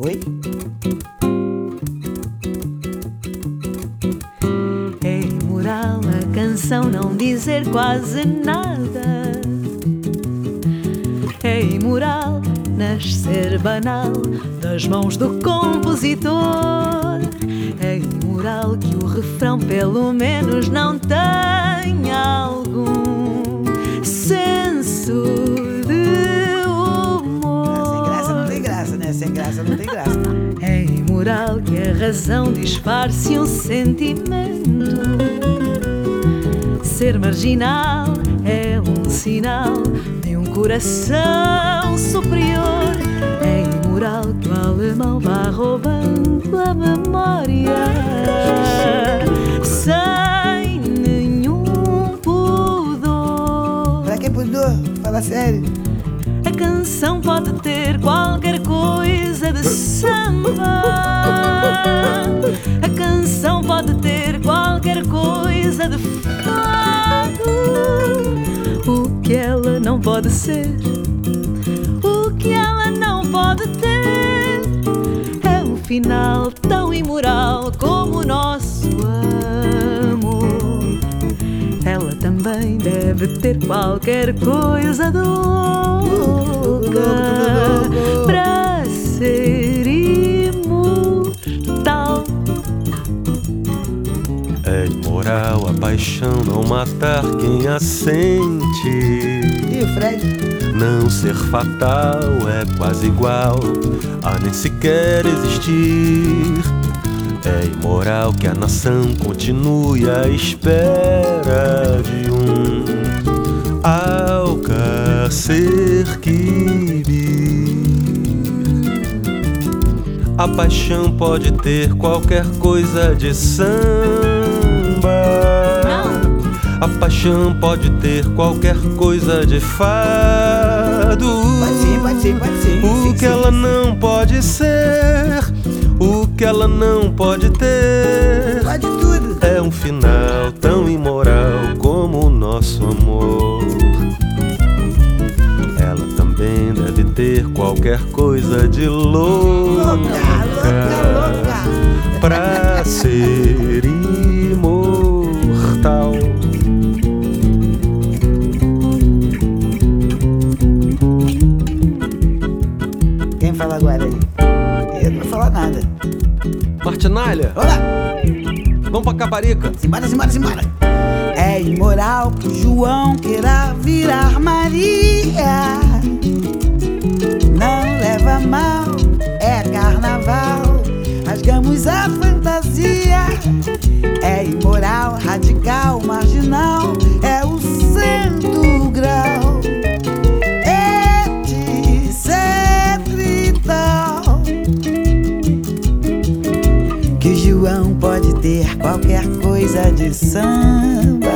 Oi? É imoral a canção não dizer quase nada. É imoral nascer banal das mãos do compositor. É imoral que o refrão pelo menos não tenha algum senso de humor. Sem graça não tem graça, né? Sem graça não tem graça. É imoral que a razão disfarce um sentimento. Ser marginal é um sinal de um coração superior. É imoral que o alemão vá roubando a memória sem nenhum pudor. Pra que pudor? Fala sério. A canção pode ter qualquer coisa de samba. A canção pode ter qualquer coisa de fado. O que ela não pode ser, o que ela não pode ter, é um final tão imoral como o nosso amor. Ela também deve ter qualquer coisa de louca para ser imortal. É imoral a paixão não matar quem a sente. E o Fred? Não ser fatal é quase igual a nem sequer existir. É imoral que a nação continue à espera de um alcacer que vir. A paixão pode ter qualquer coisa de samba. A paixão pode ter qualquer coisa de fado. Pode sim. O que ela não pode ser, o que ela não pode ter, Pode tudo. é um final tão imoral como o nosso amor. Ela também deve ter qualquer coisa de louca pra ser imortal. Quem fala agora aí? Eu não vou falar nada. Martinalha, Olá! vamos pra Caparica. Simbora. É imoral que o João queira virar Maria. Não leva mal, é carnaval, rasgamos a fantasia. É imoral, radical, marginal, é o santo grau, etc e tal. Que o João pode ter qualquer coisa de samba.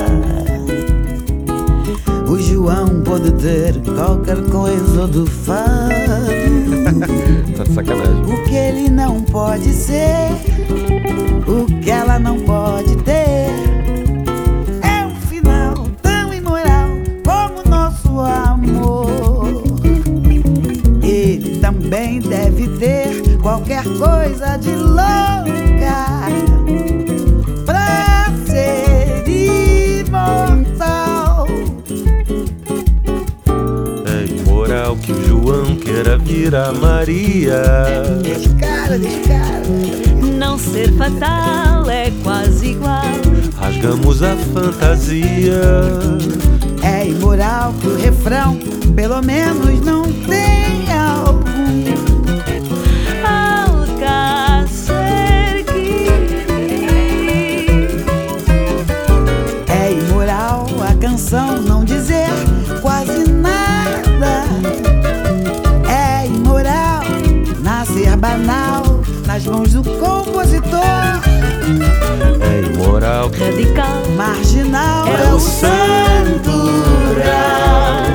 O João pode ter qualquer coisa do fado. Tá de sacanagem. O que ele não pode ser, o que ela não pode ter, é um final tão imoral como o nosso amor. Ele também deve ter qualquer coisa de louca pra ser imortal. É imoral que o João queira virar Maria. Descara. Não ser fatal é quase igual. Rasgamos a fantasia. É imoral que o refrão pelo menos não tenha algum alcacer que vir. É imoral a canção não dizer quase nada. É imoral nascer banal nas mãos do compositor. É imoral Radical Marginal é o santo grau.